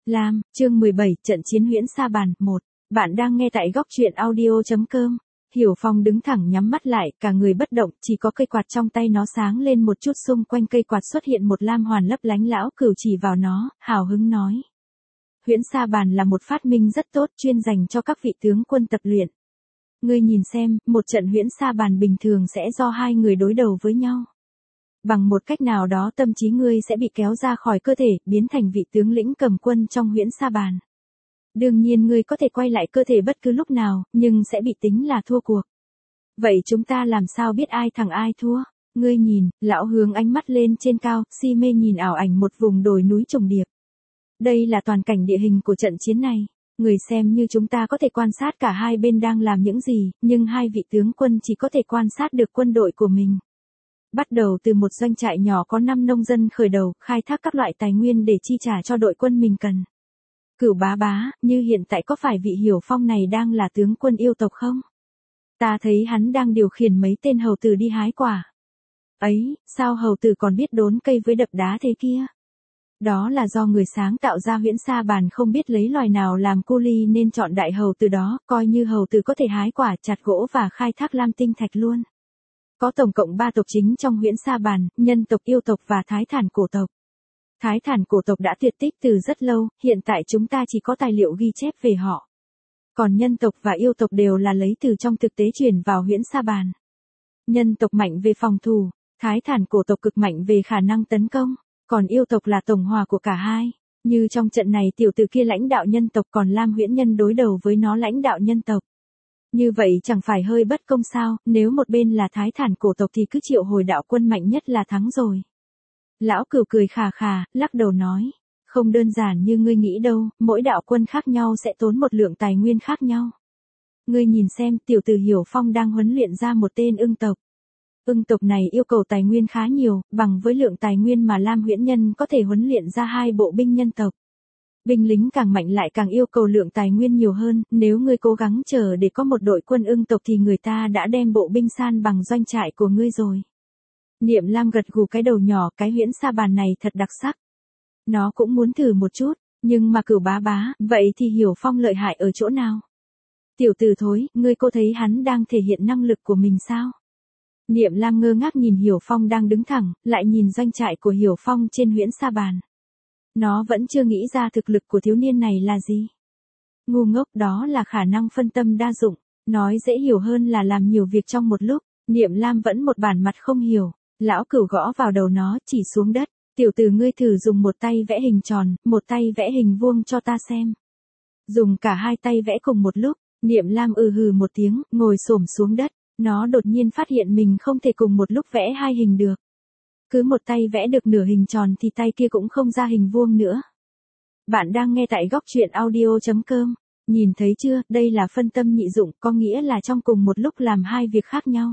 Lam, chương 17, trận chiến Huyễn Sa Bàn, 1. Bạn đang nghe tại góc truyện audio.com. Hiểu Phong đứng thẳng nhắm mắt lại, cả người bất động, chỉ có cây quạt trong tay nó sáng lên một chút, xung quanh cây quạt xuất hiện một lam hoàn lấp lánh. Lão Cửu chỉ vào nó, hào hứng nói. Huyễn Sa Bàn là một phát minh rất tốt, chuyên dành cho các vị tướng quân tập luyện. Ngươi nhìn xem, một trận Huyễn Sa Bàn bình thường sẽ do hai người đối đầu với nhau. Bằng một cách nào đó tâm trí ngươi sẽ bị kéo ra khỏi cơ thể, biến thành vị tướng lĩnh cầm quân trong Huyễn Sa Bàn. Đương nhiên ngươi có thể quay lại cơ thể bất cứ lúc nào, nhưng sẽ bị tính là thua cuộc. Vậy chúng ta làm sao biết ai thắng ai thua? Ngươi nhìn, lão hướng ánh mắt lên trên cao, si mê nhìn ảo ảnh một vùng đồi núi trùng điệp. Đây là toàn cảnh địa hình của trận chiến này. Người xem như chúng ta có thể quan sát cả hai bên đang làm những gì, nhưng hai vị tướng quân chỉ có thể quan sát được quân đội của mình. Bắt đầu từ một doanh trại nhỏ có 5 nông dân khởi đầu, khai thác các loại tài nguyên để chi trả cho đội quân mình cần. Cửu bá bá, như hiện tại có phải vị Hiểu Phong này đang là tướng quân yêu tộc không? Ta thấy hắn đang điều khiển mấy tên hầu tử đi hái quả. Ấy, sao hầu tử còn biết đốn cây với đập đá thế kia? Đó là do người sáng tạo ra Huyễn Sa Bàn không biết lấy loài nào làm cu li nên chọn đại hầu tử đó, coi như hầu tử có thể hái quả, chặt gỗ và khai thác lam tinh thạch luôn. Có tổng cộng 3 tộc chính trong Huyễn Sa Bàn, nhân tộc, yêu tộc và Thái Thản cổ tộc. Thái Thản cổ tộc đã tuyệt tích từ rất lâu, hiện tại chúng ta chỉ có tài liệu ghi chép về họ. Còn nhân tộc và yêu tộc đều là lấy từ trong thực tế chuyển vào Huyễn Sa Bàn. Nhân tộc mạnh về phòng thủ, Thái Thản cổ tộc cực mạnh về khả năng tấn công, còn yêu tộc là tổng hòa của cả hai. Như trong trận này tiểu tử kia lãnh đạo nhân tộc, còn Lam Huyễn Nhân đối đầu với nó lãnh đạo nhân tộc. Như vậy chẳng phải hơi bất công sao, nếu một bên là Thái Thản cổ tộc thì cứ triệu hồi đạo quân mạnh nhất là thắng rồi. Lão Cửu cười khà khà, lắc đầu nói, không đơn giản như ngươi nghĩ đâu, mỗi đạo quân khác nhau sẽ tốn một lượng tài nguyên khác nhau. Ngươi nhìn xem, tiểu tử Hiểu Phong đang huấn luyện ra một tên ưng tộc. Ưng tộc này yêu cầu tài nguyên khá nhiều, bằng với lượng tài nguyên mà Lam Huyễn Nhân có thể huấn luyện ra 2 bộ binh nhân tộc. Binh lính càng mạnh lại càng yêu cầu lượng tài nguyên nhiều hơn, nếu ngươi cố gắng chờ để có một đội quân ưng tộc thì người ta đã đem bộ binh san bằng doanh trại của ngươi rồi. Niệm Lam gật gù cái đầu nhỏ, cái Huyễn Sa Bàn này thật đặc sắc. Nó cũng muốn thử một chút, nhưng mà Cửu bá bá, vậy thì Hiểu Phong lợi hại ở chỗ nào? Tiểu tử thối, ngươi cô thấy hắn đang thể hiện năng lực của mình sao? Niệm Lam ngơ ngác nhìn Hiểu Phong đang đứng thẳng, lại nhìn doanh trại của Hiểu Phong trên Huyễn Sa Bàn. Nó vẫn chưa nghĩ ra thực lực của thiếu niên này là gì. Ngu ngốc, đó là khả năng phân tâm đa dụng, nói dễ hiểu hơn là làm nhiều việc trong một lúc. Niệm Lam vẫn một bản mặt không hiểu. Lão Cửu gõ vào đầu nó, chỉ xuống đất. Tiểu tử ngươi thử dùng một tay vẽ hình tròn, một tay vẽ hình vuông cho ta xem. Dùng cả hai tay vẽ cùng một lúc. Niệm Lam hừ một tiếng, ngồi xổm xuống đất. Nó đột nhiên phát hiện mình không thể cùng một lúc vẽ hai hình được. Cứ một tay vẽ được nửa hình tròn thì tay kia cũng không ra hình vuông nữa. Bạn đang nghe tại góc truyện audio.com. Nhìn thấy chưa, đây là phân tâm nhị dụng, có nghĩa là trong cùng một lúc làm hai việc khác nhau.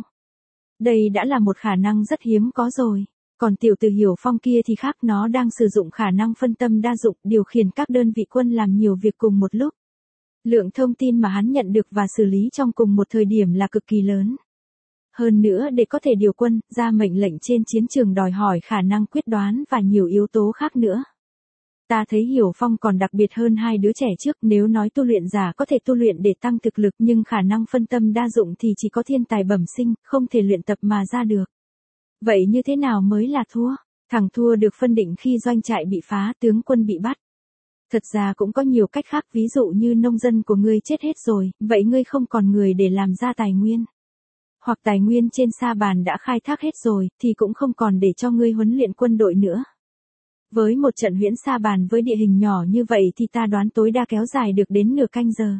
Đây đã là một khả năng rất hiếm có rồi. Còn tiểu tử Hiểu Phong kia thì khác, nó đang sử dụng khả năng phân tâm đa dụng, điều khiển các đơn vị quân làm nhiều việc cùng một lúc. Lượng thông tin mà hắn nhận được và xử lý trong cùng một thời điểm là cực kỳ lớn. Hơn nữa, để có thể điều quân, ra mệnh lệnh trên chiến trường đòi hỏi khả năng quyết đoán và nhiều yếu tố khác nữa. Ta thấy Hiểu Phong còn đặc biệt hơn hai đứa trẻ trước, nếu nói tu luyện giả có thể tu luyện để tăng thực lực, nhưng khả năng phân tâm đa dụng thì chỉ có thiên tài bẩm sinh, không thể luyện tập mà ra được. Vậy như thế nào mới là thua? Thằng thua được phân định khi doanh trại bị phá, tướng quân bị bắt. Thật ra cũng có nhiều cách khác, ví dụ như nông dân của ngươi chết hết rồi, vậy ngươi không còn người để làm ra tài nguyên. Hoặc tài nguyên trên Sa Bàn đã khai thác hết rồi, thì cũng không còn để cho ngươi huấn luyện quân đội nữa. Với một trận Huyễn Sa Bàn với địa hình nhỏ như vậy thì ta đoán tối đa kéo dài được đến nửa canh giờ.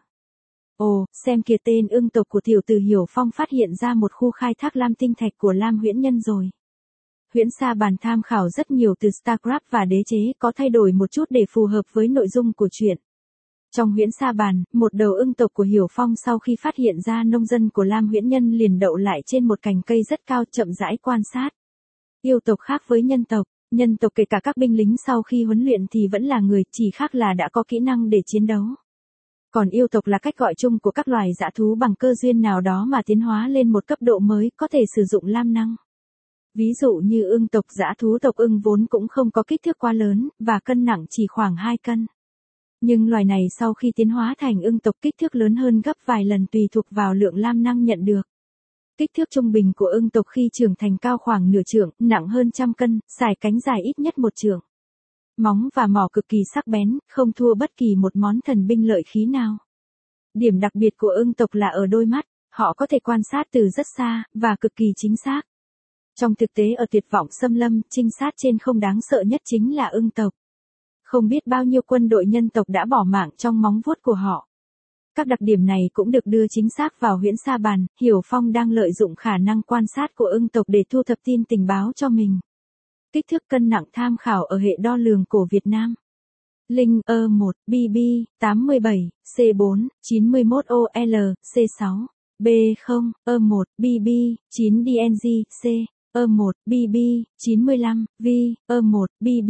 Ồ, xem kìa, tên ưng tộc của tiểu tử Hiểu Phong phát hiện ra một khu khai thác lam tinh thạch của Lam Huyễn Nhân rồi. Huyễn Sa Bàn tham khảo rất nhiều từ StarCraft và đế chế, có thay đổi một chút để phù hợp với nội dung của truyện. Trong Huyễn Sa Bàn, một đầu ưng tộc của Hiểu Phong sau khi phát hiện ra nông dân của Lam Huyễn Nhân liền đậu lại trên một cành cây rất cao, chậm rãi quan sát. Yêu tộc khác với nhân tộc kể cả các binh lính sau khi huấn luyện thì vẫn là người, chỉ khác là đã có kỹ năng để chiến đấu. Còn yêu tộc là cách gọi chung của các loài dã thú bằng cơ duyên nào đó mà tiến hóa lên một cấp độ mới, có thể sử dụng lam năng. Ví dụ như ưng tộc, dã thú tộc ưng vốn cũng không có kích thước quá lớn, và cân nặng chỉ khoảng 2 cân. Nhưng loài này sau khi tiến hóa thành ưng tộc kích thước lớn hơn gấp vài lần tùy thuộc vào lượng lam năng nhận được. Kích thước trung bình của ưng tộc khi trưởng thành cao khoảng nửa trượng, nặng hơn 100 cân, sải cánh dài ít nhất 1 trượng. Móng và mỏ cực kỳ sắc bén, không thua bất kỳ một món thần binh lợi khí nào. Điểm đặc biệt của ưng tộc là ở đôi mắt, họ có thể quan sát từ rất xa, và cực kỳ chính xác. Trong thực tế ở tuyệt vọng xâm lâm, trinh sát trên không đáng sợ nhất chính là ưng tộc. Không biết bao nhiêu quân đội nhân tộc đã bỏ mạng trong móng vuốt của họ. Các đặc điểm này cũng được đưa chính xác vào huyễn sa bàn, Hiểu Phong đang lợi dụng khả năng quan sát của ưng tộc để thu thập tin tình báo cho mình. Kích thước cân nặng tham khảo ở hệ đo lường cổ Việt Nam. Linh E1, BB, 87, C4, 91 OL, C6, B0, E1, BB, 9 DNG, C, E1, BB, 95, V, E1, BB,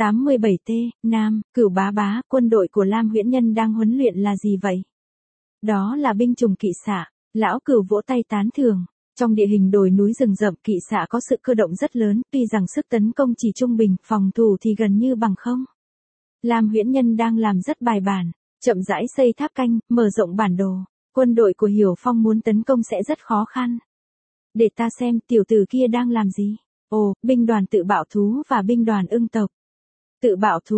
87T, Nam, Cửu Bá, quân đội của Lam Huyễn Nhân đang huấn luyện là gì vậy? Đó là binh chủng kỵ xạ, lão Cửu vỗ tay tán thưởng. Trong địa hình đồi núi rừng rậm kỵ xạ có sự cơ động rất lớn, tuy rằng sức tấn công chỉ trung bình, phòng thủ thì gần như bằng không. Lam Huyễn Nhân đang làm rất bài bản, chậm rãi xây tháp canh, mở rộng bản đồ. Quân đội của Hiểu Phong muốn tấn công sẽ rất khó khăn. Để ta xem tiểu tử kia đang làm gì. Ồ, binh đoàn tự bạo thú và binh đoàn ưng tộc. Tự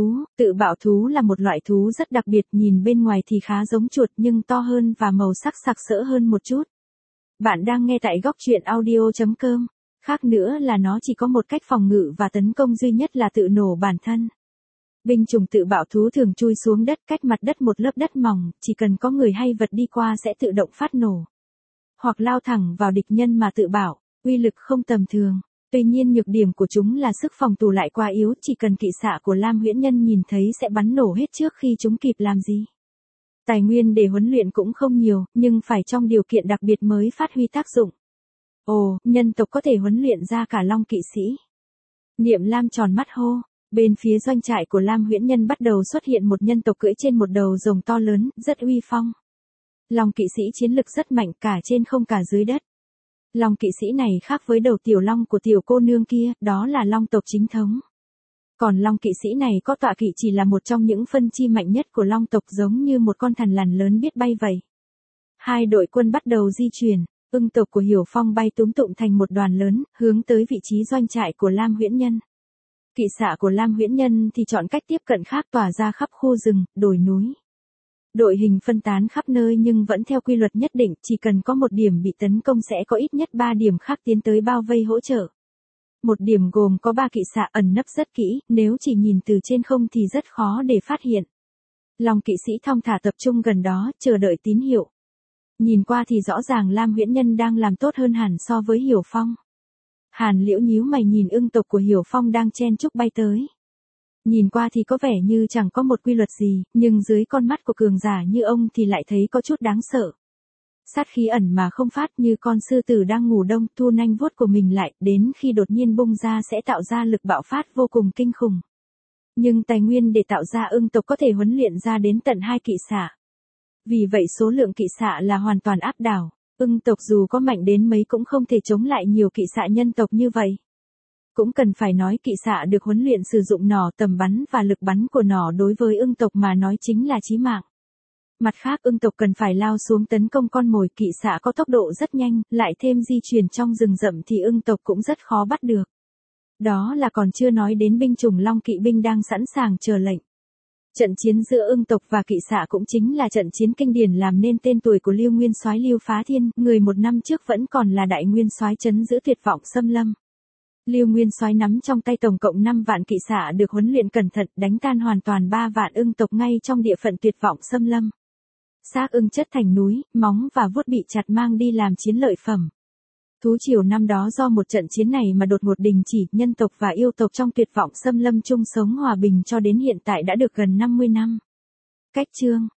bạo thú là một loại thú rất đặc biệt, nhìn bên ngoài thì khá giống chuột nhưng to hơn và màu sắc sặc sỡ hơn một chút. Bạn đang nghe tại góc truyện audio.com. Khác nữa là nó chỉ có một cách phòng ngự và tấn công duy nhất là tự nổ bản thân. Binh chủng tự bạo thú thường chui xuống đất cách mặt đất một lớp đất mỏng, chỉ cần có người hay vật đi qua sẽ tự động phát nổ. Hoặc lao thẳng vào địch nhân mà tự bạo, uy lực không tầm thường. Tuy nhiên nhược điểm của chúng là sức phòng thủ lại quá yếu, chỉ cần kỵ xạ của Lam Huyễn Nhân nhìn thấy sẽ bắn nổ hết trước khi chúng kịp làm gì. Tài nguyên để huấn luyện cũng không nhiều, nhưng phải trong điều kiện đặc biệt mới phát huy tác dụng. Ồ, nhân tộc có thể huấn luyện ra cả long kỵ sĩ. Niệm Lam tròn mắt hô. Bên phía doanh trại của Lam Huyễn Nhân bắt đầu xuất hiện một nhân tộc cưỡi trên một đầu rồng to lớn, rất uy phong. Long kỵ sĩ chiến lực rất mạnh cả trên không cả dưới đất. Long kỵ sĩ này khác với đầu tiểu long của tiểu cô nương kia, đó là long tộc chính thống. Còn long kỵ sĩ này có tọa kỵ chỉ là một trong những phân chi mạnh nhất của long tộc, giống như một con thằn lằn lớn biết bay vậy. Hai đội quân bắt đầu di chuyển, ưng tộc của Hiểu Phong bay túm tụm thành một đoàn lớn, hướng tới vị trí doanh trại của Lam Huyễn Nhân. Kỵ xạ của Lam Huyễn Nhân thì chọn cách tiếp cận khác, tỏa ra khắp khu rừng, đồi núi. Đội hình phân tán khắp nơi nhưng vẫn theo quy luật nhất định, chỉ cần có một điểm bị tấn công sẽ có ít nhất 3 điểm khác tiến tới bao vây hỗ trợ. Một điểm gồm có 3 kỵ xạ ẩn nấp rất kỹ, nếu chỉ nhìn từ trên không thì rất khó để phát hiện. Long kỵ sĩ thong thả tập trung gần đó, chờ đợi tín hiệu. Nhìn qua thì rõ ràng Lam Huyễn Nhân đang làm tốt hơn hẳn so với Hiểu Phong. Hàn Liễu nhíu mày nhìn ưng tộc của Hiểu Phong đang chen chúc bay tới. Nhìn qua thì có vẻ như chẳng có một quy luật gì, nhưng dưới con mắt của cường giả như ông thì lại thấy có chút đáng sợ. Sát khí ẩn mà không phát, như con sư tử đang ngủ đông, thu nanh vuốt của mình lại, đến khi đột nhiên bung ra sẽ tạo ra lực bạo phát vô cùng kinh khủng. Nhưng tài nguyên để tạo ra ưng tộc có thể huấn luyện ra đến tận 2 kỵ xạ. Vì vậy số lượng kỵ xạ là hoàn toàn áp đảo. Ưng tộc dù có mạnh đến mấy cũng không thể chống lại nhiều kỵ xạ nhân tộc như vậy. Cũng cần phải nói kỵ xạ được huấn luyện sử dụng nỏ tầm bắn và lực bắn của nỏ đối với ưng tộc mà nói chính là chí mạng. Mặt khác ưng tộc cần phải lao xuống tấn công con mồi, kỵ xạ có tốc độ rất nhanh, lại thêm di chuyển trong rừng rậm thì ưng tộc cũng rất khó bắt được. Đó là còn chưa nói đến binh chủng long kỵ binh đang sẵn sàng chờ lệnh. Trận chiến giữa ưng tộc và kỵ xạ cũng chính là trận chiến kinh điển làm nên tên tuổi của Lưu Nguyên Soái Lưu Phá Thiên, người một năm trước vẫn còn là đại nguyên soái trấn giữ tuyệt vọng xâm lâm. Lưu Nguyên Soái nắm trong tay tổng cộng 5 vạn kỵ xạ được huấn luyện cẩn thận, đánh tan hoàn toàn 3 vạn ưng tộc ngay trong địa phận tuyệt vọng xâm lâm. Xác ưng chất thành núi, móng và vuốt bị chặt mang đi làm chiến lợi phẩm. Thú triều năm đó do một trận chiến này mà đột ngột đình chỉ, nhân tộc và yêu tộc trong tuyệt vọng xâm lâm chung sống hòa bình cho đến hiện tại đã được gần 50 năm. Cách chương